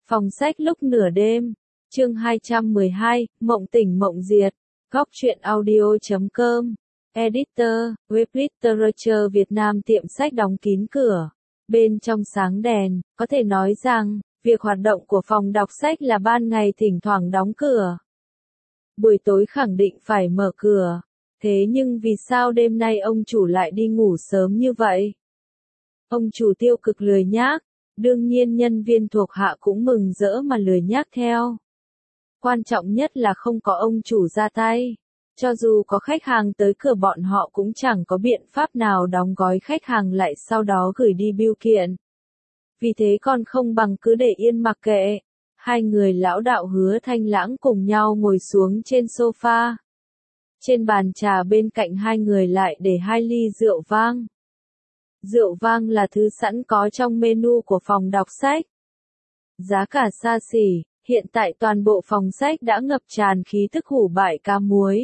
Phòng sách lúc nửa đêm, chương 212, Mộng tỉnh mộng diệt, góc truyện audio.com, Editor, Web Literature Việt Nam. Tiệm sách đóng kín cửa, bên trong sáng đèn, có thể nói rằng, việc hoạt động của phòng đọc sách là ban ngày thỉnh thoảng đóng cửa. Buổi tối khẳng định phải mở cửa, thế nhưng vì sao đêm nay ông chủ lại đi ngủ sớm như vậy? Ông chủ tiêu cực lười nhác. Đương nhiên nhân viên thuộc hạ cũng mừng rỡ mà lười nhác theo. Quan trọng nhất là không có ông chủ ra tay. Cho dù có khách hàng tới cửa bọn họ cũng chẳng có biện pháp nào đóng gói khách hàng lại sau đó gửi đi bưu kiện. Vì thế còn không bằng cứ để yên mặc kệ. Hai người lão đạo Hứa Thanh Lãng cùng nhau ngồi xuống trên sofa. Trên bàn trà bên cạnh hai người lại để 2 ly rượu vang. Rượu vang là thứ sẵn có trong menu của phòng đọc sách. Giá cả xa xỉ, hiện tại toàn bộ phòng sách đã ngập tràn khí thức hủ bại cá muối.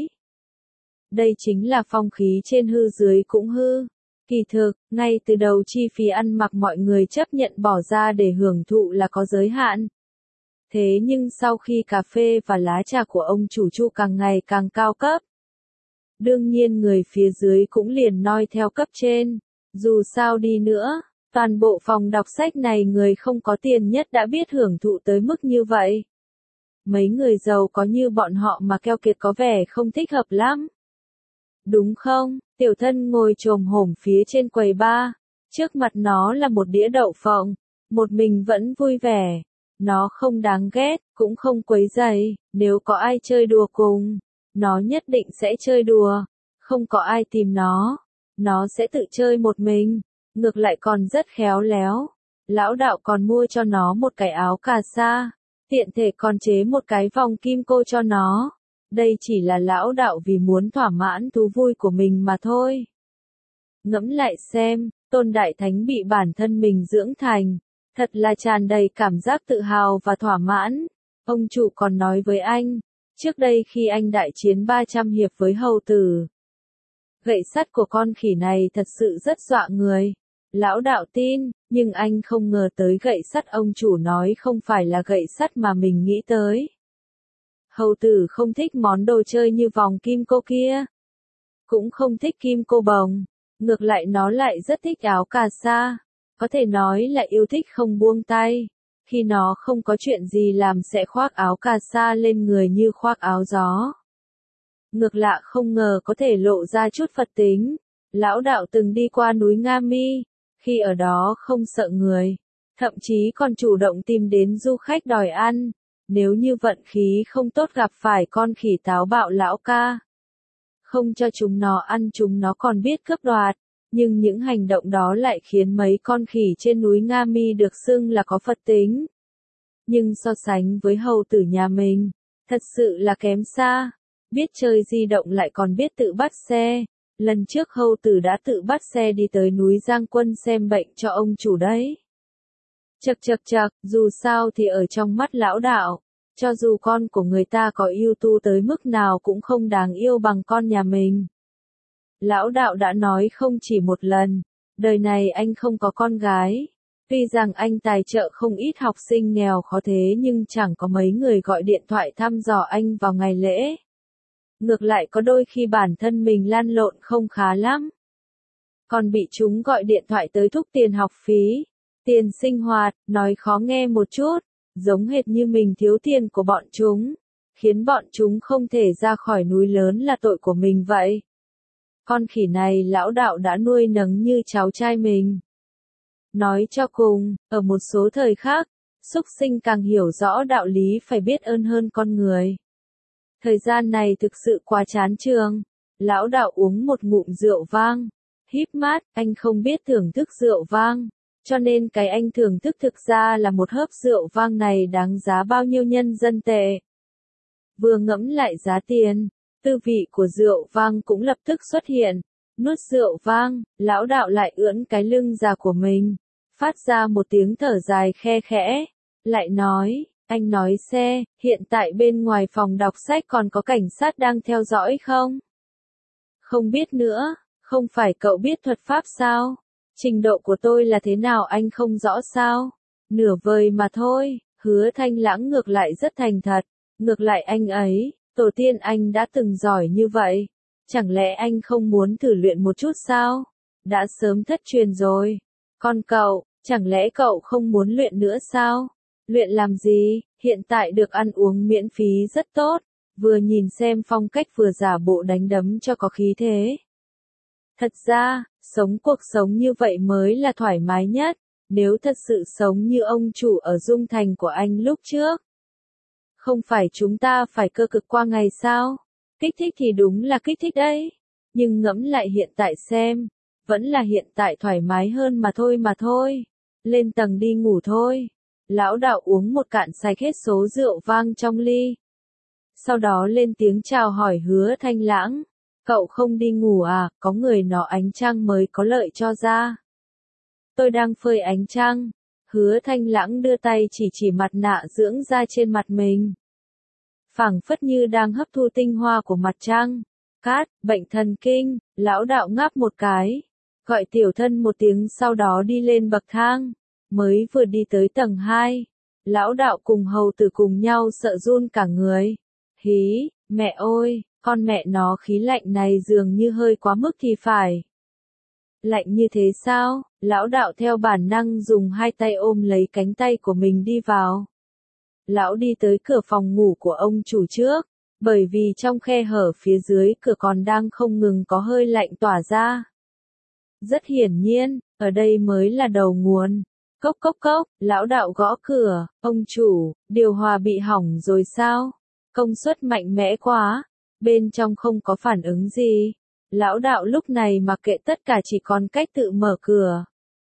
Đây chính là phong khí trên hư dưới cũng hư. Kỳ thực, ngay từ đầu chi phí ăn mặc mọi người chấp nhận bỏ ra để hưởng thụ là có giới hạn. Thế nhưng sau khi cà phê và lá trà của ông chủ Chu càng ngày càng cao cấp, đương nhiên người phía dưới cũng liền noi theo cấp trên. Dù sao đi nữa, toàn bộ phòng đọc sách này người không có tiền nhất đã biết hưởng thụ tới mức như vậy. Mấy người giàu có như bọn họ mà keo kiệt có vẻ không thích hợp lắm. Đúng không? Tiểu Thân ngồi chồm hổm phía trên quầy bar, trước mặt nó là một đĩa đậu phộng, một mình vẫn vui vẻ. Nó không đáng ghét, cũng không quấy rầy, nếu có ai chơi đùa cùng, nó nhất định sẽ chơi đùa, không có ai tìm nó sẽ tự chơi một mình, ngược lại còn rất khéo léo. Lão đạo còn mua cho nó một cái áo cà sa, tiện thể còn chế một cái vòng kim cô cho nó. Đây chỉ là lão đạo vì muốn thỏa mãn thú vui của mình mà thôi. Ngẫm lại xem, Tôn Đại Thánh bị bản thân mình dưỡng thành, thật là tràn đầy cảm giác tự hào và thỏa mãn. Ông chủ còn nói với anh, trước đây khi anh đại chiến 300 hiệp với hầu tử, gậy sắt của con khỉ này thật sự rất dọa người. Lão đạo tin, nhưng anh không ngờ tới gậy sắt ông chủ nói không phải là gậy sắt mà mình nghĩ tới. Hầu tử không thích món đồ chơi như vòng kim cô kia, cũng không thích kim cô bồng, ngược lại nó lại rất thích áo cà sa, có thể nói là yêu thích không buông tay. Khi nó không có chuyện gì làm sẽ khoác áo cà sa lên người như khoác áo gió. Ngược lạ không ngờ có thể lộ ra chút Phật tính. Lão đạo từng đi qua núi Nga Mi, khi ở đó không sợ người, thậm chí còn chủ động tìm đến du khách đòi ăn. Nếu như vận khí không tốt gặp phải con khỉ táo bạo lão ca, không cho chúng nó ăn chúng nó còn biết cướp đoạt. Nhưng những hành động đó lại khiến mấy con khỉ trên núi Nga Mi được xưng là có Phật tính. Nhưng so sánh với hầu tử nhà mình, thật sự là kém xa. Biết chơi di động lại còn biết tự bắt xe. Lần trước hầu tử đã tự bắt xe đi tới núi Giang Quân xem bệnh cho ông chủ đấy. Chậc, dù sao thì ở trong mắt lão đạo, cho dù con của người ta có ưu tú tới mức nào cũng không đáng yêu bằng con nhà mình. Lão đạo đã nói không chỉ một lần, đời này anh không có con gái. Tuy rằng anh tài trợ không ít học sinh nghèo khó thế nhưng chẳng có mấy người gọi điện thoại thăm dò anh vào ngày lễ. Ngược lại có đôi khi bản thân mình lăn lộn không khá lắm, còn bị chúng gọi điện thoại tới thúc tiền học phí, tiền sinh hoạt, nói khó nghe một chút, giống hệt như mình thiếu tiền của bọn chúng, khiến bọn chúng không thể ra khỏi núi lớn là tội của mình vậy. Con khỉ này lão đạo đã nuôi nấng như cháu trai mình. Nói cho cùng, ở một số thời khác, súc sinh càng hiểu rõ đạo lý phải biết ơn hơn con người. Thời gian này thực sự quá chán trường. Lão đạo uống một ngụm rượu vang, híp mắt, anh không biết thưởng thức rượu vang, cho nên cái anh thưởng thức thực ra là một hớp rượu vang này đáng giá bao nhiêu nhân dân tệ. Vừa ngẫm lại giá tiền, tư vị của rượu vang cũng lập tức xuất hiện. Nuốt rượu vang, lão đạo lại ưỡn cái lưng già của mình, phát ra một tiếng thở dài khe khẽ, lại nói, anh nói xe, hiện tại bên ngoài phòng đọc sách còn có cảnh sát đang theo dõi không? Không biết nữa, không phải cậu biết thuật pháp sao? Trình độ của tôi là thế nào anh không rõ sao? Nửa vời mà thôi, Hứa Thanh Lãng ngược lại rất thành thật, ngược lại anh ấy, tổ tiên anh đã từng giỏi như vậy, chẳng lẽ anh không muốn thử luyện một chút sao? Đã sớm thất truyền rồi. Còn cậu, chẳng lẽ cậu không muốn luyện nữa sao? Luyện làm gì, hiện tại được ăn uống miễn phí rất tốt, vừa nhìn xem phong cách vừa giả bộ đánh đấm cho có khí thế. Thật ra, sống cuộc sống như vậy mới là thoải mái nhất, nếu thật sự sống như ông chủ ở Dung Thành của anh lúc trước. Không phải chúng ta phải cơ cực qua ngày sao? Kích thích thì đúng là kích thích đấy. Nhưng ngẫm lại hiện tại xem, vẫn là hiện tại thoải mái hơn mà thôi. Lên tầng đi ngủ thôi. Lão đạo uống một cạn sạch hết số rượu vang trong ly. Sau đó lên tiếng chào hỏi Hứa Thanh Lãng. Cậu không đi ngủ à, có người nọ ánh trăng mới có lợi cho da. Tôi đang phơi ánh trăng. Hứa Thanh Lãng đưa tay chỉ mặt nạ dưỡng da trên mặt mình. Phảng phất như đang hấp thu tinh hoa của mặt trăng. Cát, bệnh thần kinh, lão đạo ngáp một cái. Gọi tiểu thân một tiếng sau đó đi lên bậc thang. Mới vừa đi tới tầng 2. Lão đạo cùng hầu tử cùng nhau sợ run cả người. Hí, mẹ ơi, con mẹ nó khí lạnh này dường như hơi quá mức thì phải. Lạnh như thế sao? Lão đạo theo bản năng dùng hai tay ôm lấy cánh tay của mình đi vào. Lão đi tới cửa phòng ngủ của ông chủ trước, bởi vì trong khe hở phía dưới cửa còn đang không ngừng có hơi lạnh tỏa ra. Rất hiển nhiên, ở đây mới là đầu nguồn. Cốc cốc cốc, lão đạo gõ cửa, ông chủ, điều hòa bị hỏng rồi sao? Công suất mạnh mẽ quá, bên trong không có phản ứng gì. Lão đạo lúc này mặc kệ tất cả chỉ còn cách tự mở cửa.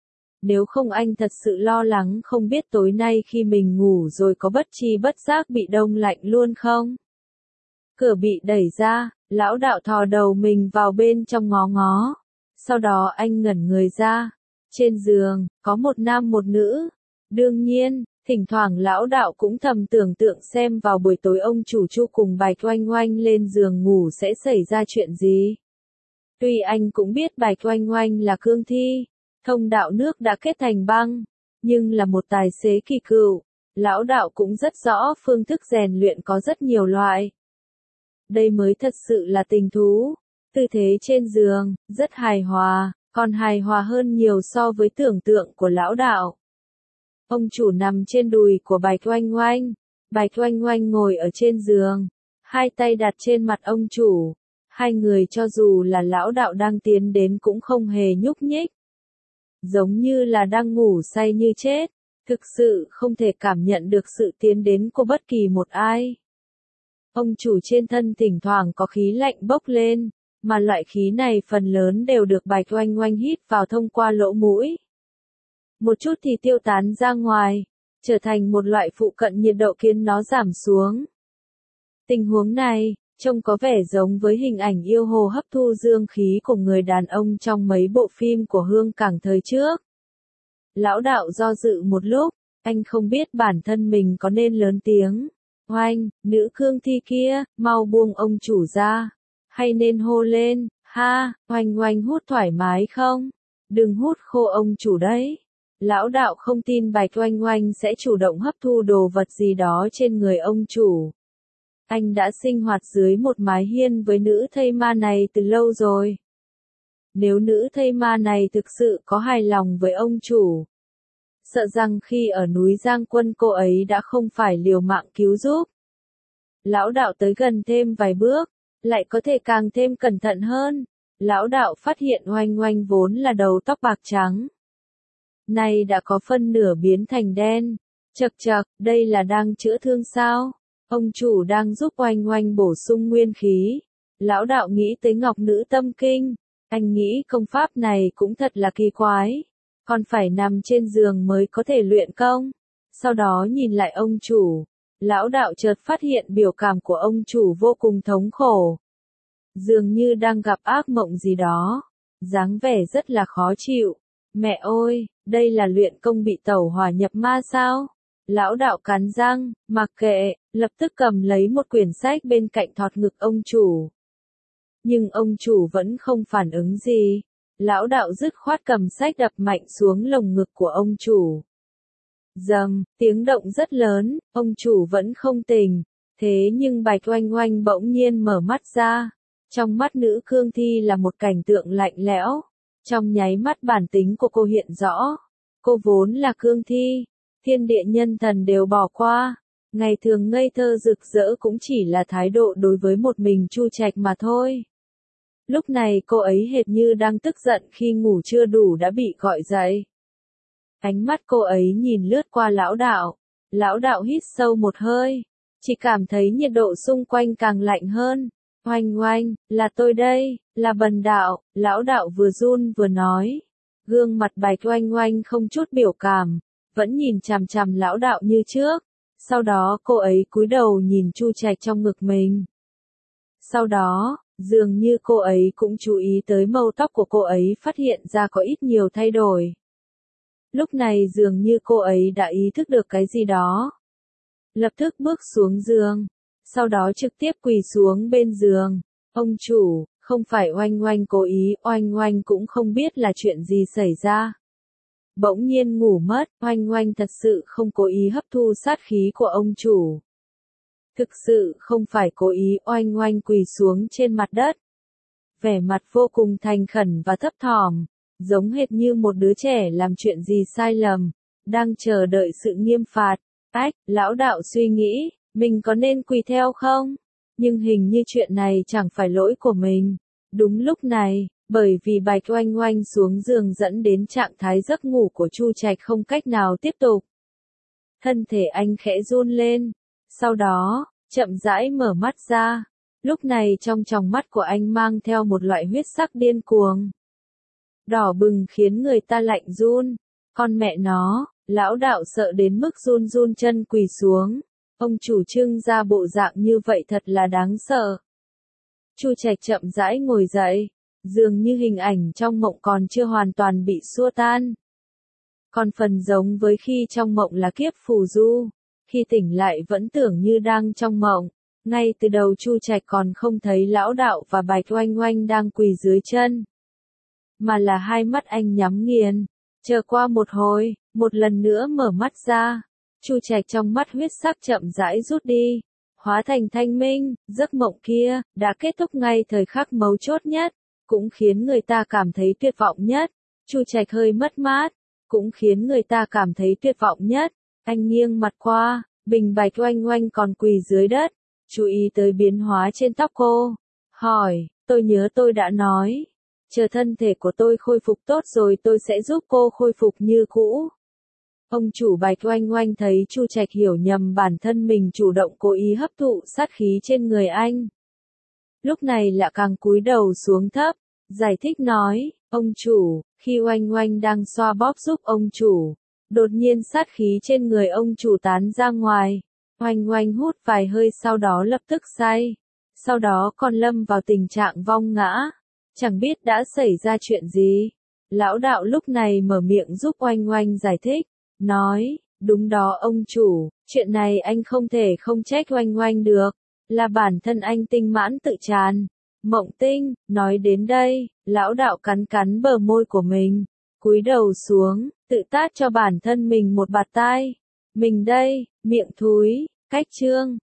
Nếu không anh thật sự lo lắng không biết tối nay khi mình ngủ rồi có bất tri bất giác bị đông lạnh luôn không? Cửa bị đẩy ra, lão đạo thò đầu mình vào bên trong ngó ngó. Sau đó anh ngẩn người ra. Trên giường, có một nam một nữ. Đương nhiên, thỉnh thoảng lão đạo cũng thầm tưởng tượng xem vào buổi tối ông chủ Chu cùng Bạch Oanh Oanh lên giường ngủ sẽ xảy ra chuyện gì. Tuy anh cũng biết Bạch Oanh Oanh là cương thi, thông đạo nước đã kết thành băng, nhưng là một tài xế kỳ cựu, lão đạo cũng rất rõ phương thức rèn luyện có rất nhiều loại. Đây mới thật sự là tình thú. Tư thế trên giường, rất hài hòa, còn hài hòa hơn nhiều so với tưởng tượng của lão đạo. Ông chủ nằm trên đùi của Bạch Oanh Oanh. Bạch Oanh Oanh ngồi ở trên giường, hai tay đặt trên mặt ông chủ. Hai người cho dù là lão đạo đang tiến đến cũng không hề nhúc nhích. Giống như là đang ngủ say như chết, thực sự không thể cảm nhận được sự tiến đến của bất kỳ một ai. Ông chủ trên thân thỉnh thoảng có khí lạnh bốc lên, mà loại khí này phần lớn đều được Bạch Oanh Oanh hít vào thông qua lỗ mũi. Một chút thì tiêu tán ra ngoài, trở thành một loại phụ cận nhiệt độ khiến nó giảm xuống. Tình huống này, trông có vẻ giống với hình ảnh yêu hồ hấp thu dương khí của người đàn ông trong mấy bộ phim của Hương Cảng thời trước. Lão đạo do dự một lúc, anh không biết bản thân mình có nên lớn tiếng. Oanh, nữ cương thi kia, mau buông ông chủ ra. Hay nên hô lên, ha, Oanh Oanh hút thoải mái không? Đừng hút khô ông chủ đấy. Lão đạo không tin Bạch Oanh Oanh sẽ chủ động hấp thu đồ vật gì đó trên người ông chủ. Anh đã sinh hoạt dưới một mái hiên với nữ thây ma này từ lâu rồi. Nếu nữ thây ma này thực sự có hài lòng với ông chủ, sợ rằng khi ở núi Giang Quân cô ấy đã không phải liều mạng cứu giúp. Lão đạo tới gần thêm vài bước, lại có thể càng thêm cẩn thận hơn. Lão đạo phát hiện Oanh Oanh vốn là đầu tóc bạc trắng. Nay đã có phân nửa biến thành đen. Chậc chậc, đây là đang chữa thương sao? Ông chủ đang giúp Oanh Oanh bổ sung nguyên khí. Lão đạo nghĩ tới Ngọc Nữ Tâm Kinh. Anh nghĩ công pháp này cũng thật là kỳ quái. Còn phải nằm trên giường mới có thể luyện công. Sau đó nhìn lại ông chủ. Lão đạo chợt phát hiện biểu cảm của ông chủ vô cùng thống khổ. Dường như đang gặp ác mộng gì đó. Dáng vẻ rất là khó chịu. Mẹ ơi, đây là luyện công bị tẩu hỏa nhập ma sao? Lão đạo cắn răng, mặc kệ, lập tức cầm lấy một quyển sách bên cạnh thọt ngực ông chủ. Nhưng ông chủ vẫn không phản ứng gì. Lão đạo dứt khoát cầm sách đập mạnh xuống lồng ngực của ông chủ. Rầm, tiếng động rất lớn, ông chủ vẫn không tỉnh. Thế nhưng Bạch Oanh Oanh bỗng nhiên mở mắt ra. Trong mắt nữ cương thi là một cảnh tượng lạnh lẽo. Trong nháy mắt bản tính của cô hiện rõ. Cô vốn là cương thi. Thiên địa nhân thần đều bỏ qua. Ngày thường ngây thơ rực rỡ cũng chỉ là thái độ đối với một mình Chu Trạch mà thôi. Lúc này cô ấy hệt như đang tức giận khi ngủ chưa đủ đã bị gọi dậy. Ánh mắt cô ấy nhìn lướt qua lão đạo. Lão đạo hít sâu một hơi. Chỉ cảm thấy nhiệt độ xung quanh càng lạnh hơn. Oanh oanh, là tôi đây, là Bần đạo, lão đạo vừa run vừa nói. Gương mặt Bạch Oanh Oanh không chút biểu cảm, vẫn nhìn chằm chằm lão đạo như trước. Sau đó cô ấy cúi đầu nhìn Chu Trạch trong ngực mình. Sau đó, dường như cô ấy cũng chú ý tới màu tóc của cô ấy phát hiện ra có ít nhiều thay đổi. Lúc này dường như cô ấy đã ý thức được cái gì đó. Lập tức bước xuống giường. Sau đó trực tiếp quỳ xuống bên giường. Ông chủ, không phải Oanh Oanh cố ý, Oanh Oanh cũng không biết là chuyện gì xảy ra. Bỗng nhiên ngủ mất, Oanh Oanh thật sự không cố ý hấp thu sát khí của ông chủ. Thực sự không phải cố ý, Oanh Oanh quỳ xuống trên mặt đất. Vẻ mặt vô cùng thành khẩn và thấp thỏm, giống hệt như một đứa trẻ làm chuyện gì sai lầm, đang chờ đợi sự nghiêm phạt. Ách, lão đạo suy nghĩ, mình có nên quỳ theo không? Nhưng hình như chuyện này chẳng phải lỗi của mình. Đúng lúc này, bởi vì Bạch Oanh Oanh xuống giường dẫn đến trạng thái giấc ngủ của Chu Trạch không cách nào tiếp tục. Thân thể anh khẽ run lên, sau đó, chậm rãi mở mắt ra. Lúc này trong tròng mắt của anh mang theo một loại huyết sắc điên cuồng. Đỏ bừng khiến người ta lạnh run. Con mẹ nó, lão đạo sợ đến mức run run chân quỳ xuống. Ông chủ trưng ra bộ dạng như vậy thật là đáng sợ. Chu Trạch chậm rãi ngồi dậy, dường như hình ảnh trong mộng còn chưa hoàn toàn bị xua tan. Còn phần giống với khi trong mộng là kiếp phù du, khi tỉnh lại vẫn tưởng như đang trong mộng. Ngay từ đầu Chu Trạch còn không thấy lão đạo và Bạch Oanh Oanh đang quỳ dưới chân, mà là hai mắt anh nhắm nghiền. Chờ qua một hồi, một lần nữa mở mắt ra, Chu Trạch trong mắt huyết sắc chậm rãi rút đi, hóa thành thanh minh. Giấc mộng kia đã kết thúc ngay thời khắc mấu chốt nhất, cũng khiến người ta cảm thấy tuyệt vọng nhất. Chu Trạch hơi mất mát, cũng khiến người ta cảm thấy tuyệt vọng nhất. Anh nghiêng mặt qua, bình Bạch Oanh Oanh còn quỳ dưới đất, chú ý tới biến hóa trên tóc cô, hỏi, tôi nhớ tôi đã nói, chờ thân thể của tôi khôi phục tốt rồi tôi sẽ giúp cô khôi phục như cũ. Ông chủ Bạch Oanh Oanh thấy Chu Trạch hiểu nhầm bản thân mình chủ động cố ý hấp thụ sát khí trên người anh. Lúc này lại càng cúi đầu xuống thấp, giải thích nói, ông chủ, khi Oanh Oanh đang xoa bóp giúp ông chủ, đột nhiên sát khí trên người ông chủ tán ra ngoài. Oanh Oanh hút vài hơi sau đó lập tức say, sau đó còn lâm vào tình trạng vong ngã, chẳng biết đã xảy ra chuyện gì. Lão đạo lúc này mở miệng giúp Oanh Oanh giải thích, nói, đúng đó ông chủ, chuyện này anh không thể không trách Oanh Oanh được, là bản thân anh tinh mãn tự tràn. Mộng tinh, nói đến đây, lão đạo cắn cắn bờ môi của mình, cúi đầu xuống, tự tát cho bản thân mình một bạt tai. Mình đây, miệng thúi, cách chương.